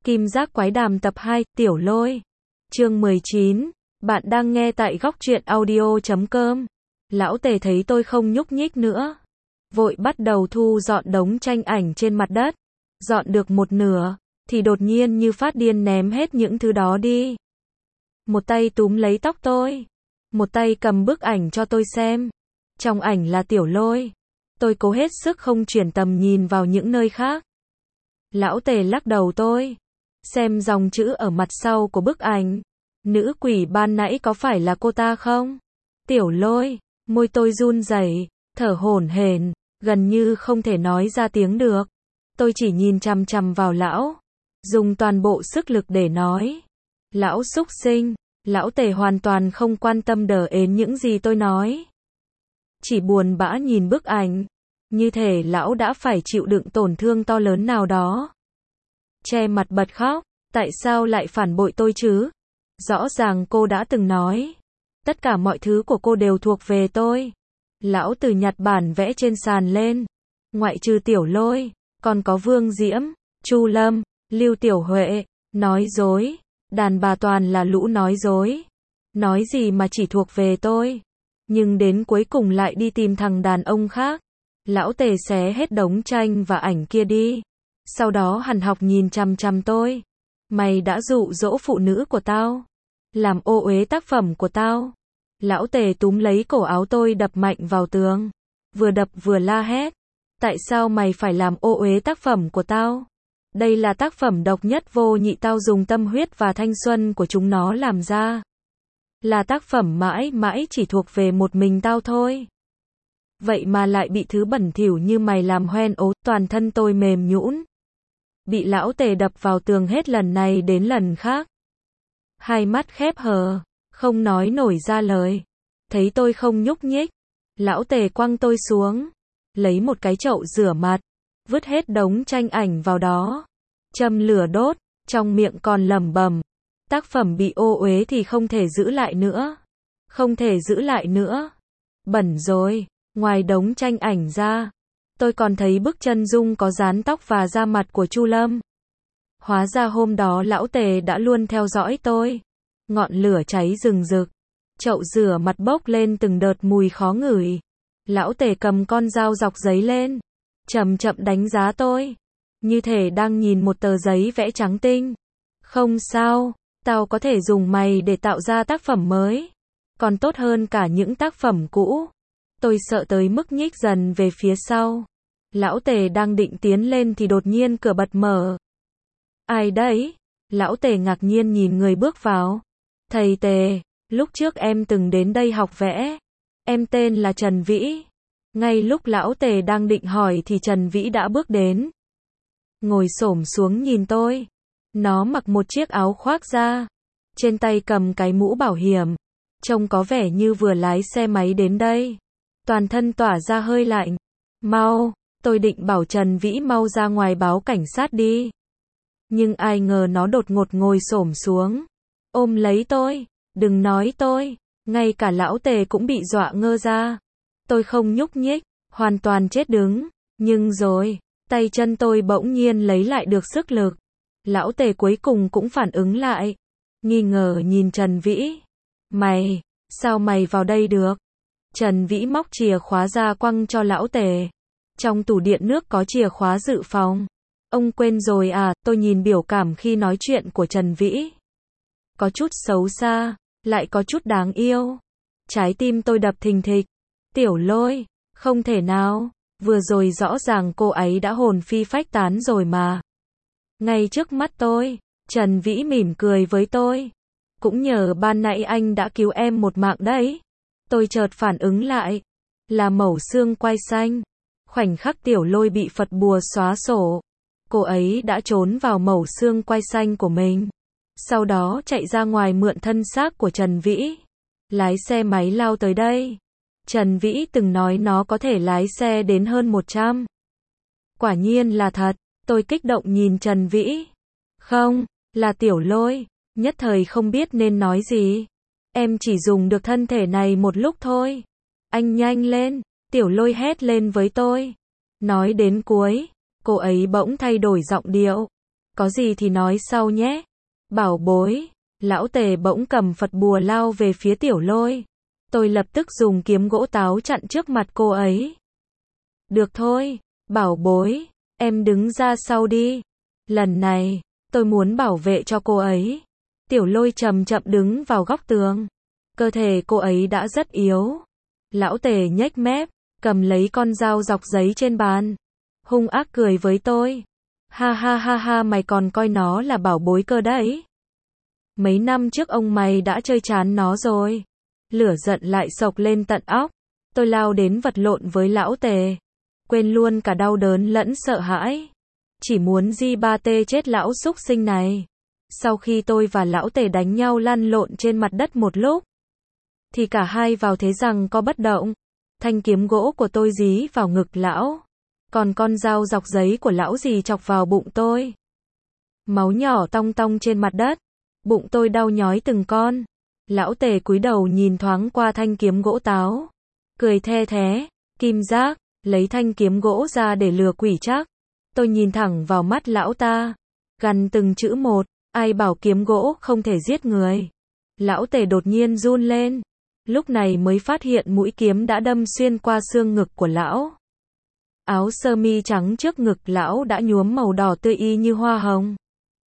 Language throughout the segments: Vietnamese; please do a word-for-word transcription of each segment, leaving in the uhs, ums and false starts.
Kim Giác Quái Đàm tập hai, Tiểu Lôi. Chương mười chín. Bạn đang nghe tại góc truyện audio chấm com. Lão Tề thấy tôi không nhúc nhích nữa, vội bắt đầu thu dọn đống tranh ảnh trên mặt đất. Dọn được một nửa, thì đột nhiên như phát điên ném hết những thứ đó đi. Một tay túm lấy tóc tôi, một tay cầm bức ảnh cho tôi xem. Trong ảnh là Tiểu Lôi. Tôi cố hết sức không chuyển tầm nhìn vào những nơi khác. Lão Tề lắc đầu tôi. Xem dòng chữ ở mặt sau của bức ảnh. Nữ quỷ ban nãy có phải là cô ta không? Tiểu Lôi. Môi tôi run rẩy, thở hổn hển, gần như không thể nói ra tiếng được. Tôi chỉ nhìn chằm chằm vào lão, dùng toàn bộ sức lực để nói. Lão súc sinh. Lão Tề hoàn toàn không quan tâm đờ ến những gì tôi nói. Chỉ buồn bã nhìn bức ảnh. Như thể lão đã phải chịu đựng tổn thương to lớn nào đó. Che mặt bật khóc. Tại sao lại phản bội tôi chứ? Rõ ràng cô đã từng nói. Tất cả mọi thứ của cô đều thuộc về tôi. Lão Từ nhặt bản vẽ trên sàn lên. Ngoại trừ Tiểu Lôi, còn có Vương Diễm, Chu Lâm, Lưu Tiểu Huệ. Nói dối. Đàn bà toàn là lũ nói dối. Nói gì mà chỉ thuộc về tôi. Nhưng đến cuối cùng lại đi tìm thằng đàn ông khác. Lão Tề xé hết đống tranh và ảnh kia đi. Sau đó hằn học nhìn chằm chằm tôi. Mày đã dụ dỗ phụ nữ của tao, làm ô uế tác phẩm của tao. Lão Tề túm lấy cổ áo tôi đập mạnh vào tường. Vừa đập vừa la hét. Tại sao mày phải làm ô uế tác phẩm của tao? Đây là tác phẩm độc nhất vô nhị, tao dùng tâm huyết và thanh xuân của chúng nó làm ra. Là tác phẩm mãi mãi chỉ thuộc về một mình tao thôi. Vậy mà lại bị thứ bẩn thỉu như mày làm hoen ố. Toàn thân tôi mềm nhũn. Bị Lão Tề đập vào tường hết lần này đến lần khác. Hai mắt khép hờ, không nói nổi ra lời. Thấy tôi không nhúc nhích, Lão Tề quăng tôi xuống, lấy một cái chậu rửa mặt, vứt hết đống tranh ảnh vào đó, châm lửa đốt, trong miệng còn lẩm bẩm. Tác phẩm bị ô uế thì không thể giữ lại nữa. Không thể giữ lại nữa. Bẩn rồi. Ngoài đống tranh ảnh ra, tôi còn thấy bức chân dung có dán tóc và da mặt của Chu Lâm. Hóa ra hôm đó Lão Tề đã luôn theo dõi tôi. Ngọn lửa cháy rừng rực. Chậu rửa mặt bốc lên từng đợt mùi khó ngửi. Lão Tề cầm con dao dọc giấy lên, chậm chậm đánh giá tôi, như thể đang nhìn một tờ giấy vẽ trắng tinh. Không sao, tao có thể dùng mày để tạo ra tác phẩm mới. Còn tốt hơn cả những tác phẩm cũ. Tôi sợ tới mức nhích dần về phía sau. Lão Tề đang định tiến lên thì đột nhiên cửa bật mở. Ai đấy? Lão Tề ngạc nhiên nhìn người bước vào. Thầy Tề, lúc trước em từng đến đây học vẽ. Em tên là Trần Vĩ. Ngay lúc Lão Tề đang định hỏi thì Trần Vĩ đã bước đến. Ngồi xổm xuống nhìn tôi. Nó mặc một chiếc áo khoác da. Trên tay cầm cái mũ bảo hiểm. Trông có vẻ như vừa lái xe máy đến đây. Toàn thân tỏa ra hơi lạnh. Mau, tôi định bảo Trần Vĩ mau ra ngoài báo cảnh sát đi. Nhưng ai ngờ nó đột ngột ngồi xổm xuống. Ôm lấy tôi. Đừng nói tôi. Ngay cả Lão Tề cũng bị dọa ngơ ra. Tôi không nhúc nhích. Hoàn toàn chết đứng. Nhưng rồi, tay chân tôi bỗng nhiên lấy lại được sức lực. Lão Tề cuối cùng cũng phản ứng lại. Nghi ngờ nhìn Trần Vĩ. Mày, sao mày vào đây được? Trần Vĩ móc chìa khóa ra quăng cho Lão Tề. Trong tủ điện nước có chìa khóa dự phòng. Ông quên rồi à? Tôi nhìn biểu cảm khi nói chuyện của Trần Vĩ. Có chút xấu xa, lại có chút đáng yêu. Trái tim tôi đập thình thịch. Tiểu Lôi, không thể nào. Vừa rồi rõ ràng cô ấy đã hồn phi phách tán rồi mà. Ngay trước mắt tôi, Trần Vĩ mỉm cười với tôi. Cũng nhờ ban nãy anh đã cứu em một mạng đấy. Tôi chợt phản ứng lại. Là mẩu xương quai xanh. Khoảnh khắc Tiểu Lôi bị Phật bùa xóa sổ. Cô ấy đã trốn vào mẩu xương quai xanh của mình. Sau đó chạy ra ngoài mượn thân xác của Trần Vĩ. Lái xe máy lao tới đây. Trần Vĩ từng nói nó có thể lái xe đến hơn một trăm. Quả nhiên là thật. Tôi kích động nhìn Trần Vĩ. Không, là Tiểu Lôi. Nhất thời không biết nên nói gì. Em chỉ dùng được thân thể này một lúc thôi. Anh nhanh lên. Tiểu Lôi hét lên với tôi. Nói đến cuối, cô ấy bỗng thay đổi giọng điệu. Có gì thì nói sau nhé. Bảo bối. Lão Tề bỗng cầm Phật bùa lao về phía Tiểu Lôi. Tôi lập tức dùng kiếm gỗ táo chặn trước mặt cô ấy. Được thôi, bảo bối, em đứng ra sau đi. Lần này, tôi muốn bảo vệ cho cô ấy. Tiểu Lôi chậm chậm đứng vào góc tường. Cơ thể cô ấy đã rất yếu. Lão Tề nhếch mép, cầm lấy con dao dọc giấy trên bàn. Hung ác cười với tôi. Ha ha ha ha, mày còn coi nó là bảo bối cơ đấy. Mấy năm trước ông mày đã chơi chán nó rồi. Lửa giận lại sộc lên tận óc. Tôi lao đến vật lộn với Lão Tề. Quên luôn cả đau đớn lẫn sợ hãi. Chỉ muốn di ba tê chết lão súc sinh này. Sau khi tôi và Lão Tề đánh nhau lăn lộn trên mặt đất một lúc, thì cả hai vào thế rằng có bất động. Thanh kiếm gỗ của tôi dí vào ngực lão. Còn con dao dọc giấy của lão dì chọc vào bụng tôi. Máu nhỏ tong tong trên mặt đất. Bụng tôi đau nhói từng con. Lão Tề cúi đầu nhìn thoáng qua thanh kiếm gỗ táo. Cười the thé. Kim Giác, lấy thanh kiếm gỗ ra để lừa quỷ chắc. Tôi nhìn thẳng vào mắt lão ta. Gằn từng chữ một. Ai bảo kiếm gỗ không thể giết người. Lão Tề đột nhiên run lên. Lúc này mới phát hiện mũi kiếm đã đâm xuyên qua xương ngực của lão. Áo sơ mi trắng trước ngực lão đã nhuốm màu đỏ tươi y như hoa hồng.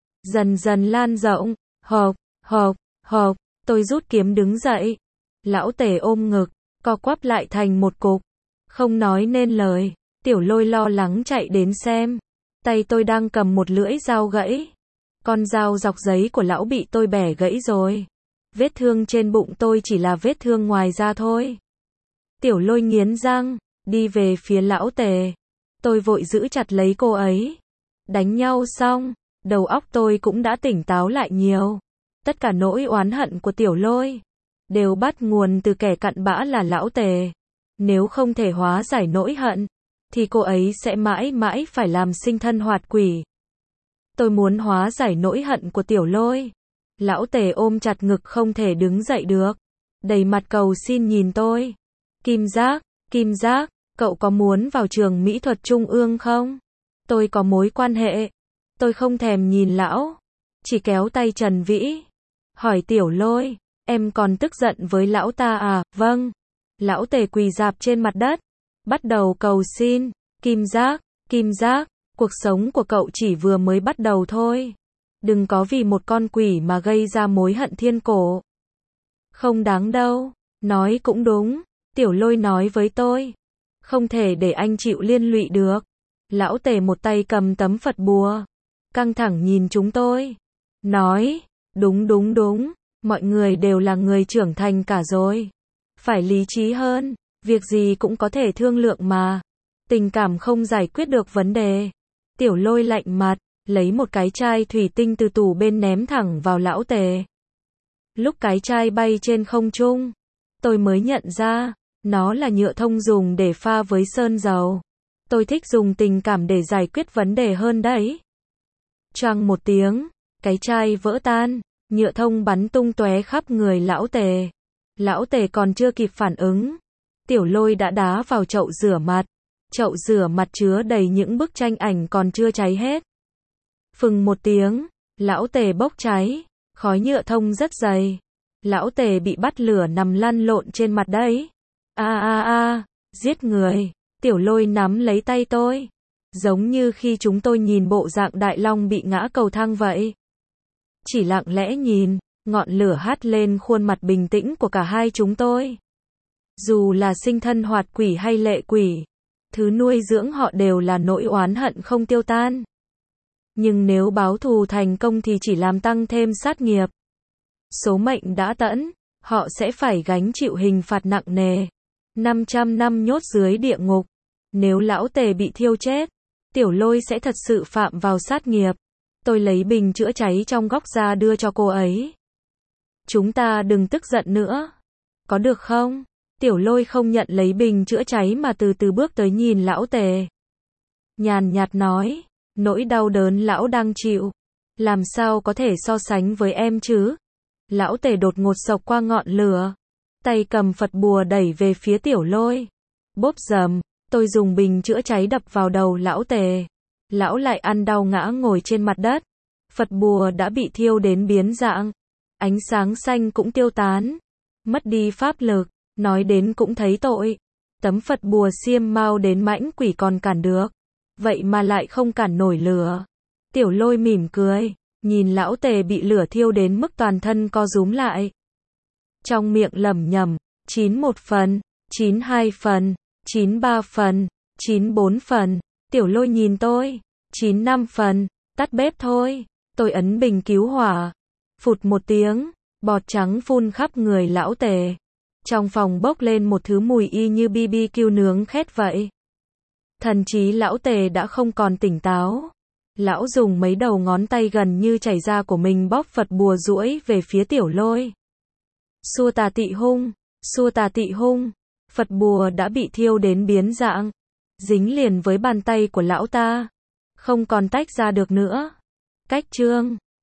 Dần dần lan rộng. Hộp, hộp, hộp. Tôi rút kiếm đứng dậy. Lão Tề ôm ngực, co quắp lại thành một cục. Không nói nên lời. Tiểu Lôi lo lắng chạy đến xem. Tay tôi đang cầm một lưỡi dao gãy. Con dao dọc giấy của lão bị tôi bẻ gãy rồi. Vết thương trên bụng tôi chỉ là vết thương ngoài da thôi. Tiểu Lôi nghiến răng, đi về phía Lão Tề. Tôi vội giữ chặt lấy cô ấy. Đánh nhau xong, đầu óc tôi cũng đã tỉnh táo lại nhiều. Tất cả nỗi oán hận của Tiểu Lôi đều bắt nguồn từ kẻ cặn bã là Lão Tề. Nếu không thể hóa giải nỗi hận, thì cô ấy sẽ mãi mãi phải làm sinh thân hoạt quỷ. Tôi muốn hóa giải nỗi hận của Tiểu Lôi. Lão Tề ôm chặt ngực không thể đứng dậy được. Đầy mặt cầu xin nhìn tôi. Kim Giác, Kim Giác, cậu có muốn vào trường mỹ thuật trung ương không? Tôi có mối quan hệ. Tôi không thèm nhìn lão. Chỉ kéo tay Trần Vĩ. Hỏi Tiểu Lôi, em còn tức giận với lão ta à? Vâng. Lão Tề quỳ rạp trên mặt đất. Bắt đầu cầu xin. Kim Giác, Kim Giác, cuộc sống của cậu chỉ vừa mới bắt đầu thôi. Đừng có vì một con quỷ mà gây ra mối hận thiên cổ. Không đáng đâu. Nói cũng đúng. Tiểu Lôi nói với tôi. Không thể để anh chịu liên lụy được. Lão Tề một tay cầm tấm Phật bùa. Căng thẳng nhìn chúng tôi. Nói. Đúng đúng đúng. Mọi người đều là người trưởng thành cả rồi. Phải lý trí hơn. Việc gì cũng có thể thương lượng mà. Tình cảm không giải quyết được vấn đề. Tiểu Lôi lạnh mặt. Lấy một cái chai thủy tinh từ tủ bên ném thẳng vào Lão Tề. Lúc cái chai bay trên không trung, tôi mới nhận ra, nó là nhựa thông dùng để pha với sơn dầu. Tôi thích dùng tình cảm để giải quyết vấn đề hơn đấy. Choang một tiếng, cái chai vỡ tan, nhựa thông bắn tung tóe khắp người Lão Tề. Lão Tề còn chưa kịp phản ứng. Tiểu Lôi đã đá vào chậu rửa mặt. Chậu rửa mặt chứa đầy những bức tranh ảnh còn chưa cháy hết. Phừng một tiếng, Lão Tề bốc cháy, khói nhựa thông rất dày. Lão Tề bị bắt lửa nằm lăn lộn trên mặt đấy. A a a, giết người. Tiểu Lôi nắm lấy tay tôi. Giống như khi chúng tôi nhìn bộ dạng Đại Long bị ngã cầu thang vậy. Chỉ lặng lẽ nhìn, ngọn lửa hắt lên khuôn mặt bình tĩnh của cả hai chúng tôi. Dù là sinh thân hoạt quỷ hay lệ quỷ, thứ nuôi dưỡng họ đều là nỗi oán hận không tiêu tan. Nhưng nếu báo thù thành công thì chỉ làm tăng thêm sát nghiệp. Số mệnh đã tẫn, họ sẽ phải gánh chịu hình phạt nặng nề. năm trăm năm nhốt dưới địa ngục. Nếu Lão Tề bị thiêu chết, Tiểu Lôi sẽ thật sự phạm vào sát nghiệp. Tôi lấy bình chữa cháy trong góc ra đưa cho cô ấy. Chúng ta đừng tức giận nữa. Có được không? Tiểu Lôi không nhận lấy bình chữa cháy mà từ từ bước tới nhìn Lão Tề. Nhàn nhạt nói. Nỗi đau đớn lão đang chịu, làm sao có thể so sánh với em chứ? Lão Tề đột ngột xộc qua ngọn lửa. Tay cầm Phật bùa đẩy về phía Tiểu Lôi. Bốp rầm, tôi dùng bình chữa cháy đập vào đầu Lão Tề. Lão lại ăn đau ngã ngồi trên mặt đất. Phật bùa đã bị thiêu đến biến dạng. Ánh sáng xanh cũng tiêu tán. Mất đi pháp lực. Nói đến cũng thấy tội. Tấm Phật bùa xiêm mau đến mãnh quỷ còn cản được. Vậy mà lại không cản nổi lửa. Tiểu Lôi mỉm cười. Nhìn lão Tề bị lửa thiêu đến mức toàn thân co rúm lại. Trong miệng lẩm nhẩm. chín một phần. chín hai phần. chín ba phần. chín bốn phần. Tiểu Lôi nhìn tôi. chín năm phần. Tắt bếp thôi. Tôi ấn bình cứu hỏa. Phụt một tiếng. Bọt trắng phun khắp người lão Tề. Trong phòng bốc lên một thứ mùi y như bê bê kiu nướng khét vậy. Thần trí lão Tề đã không còn tỉnh táo. Lão dùng mấy đầu ngón tay gần như chảy ra của mình bóp Phật bùa duỗi về phía Tiểu Lôi. Xua tà tị hung, xua tà tị hung. Phật bùa đã bị thiêu đến biến dạng. Dính liền với bàn tay của lão ta. Không còn tách ra được nữa. Cách chương